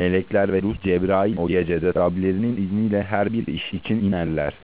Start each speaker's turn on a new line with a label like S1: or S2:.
S1: Melekler ve ruh Cebrail o gecede Rablerinin izniyle her bir iş için inerler.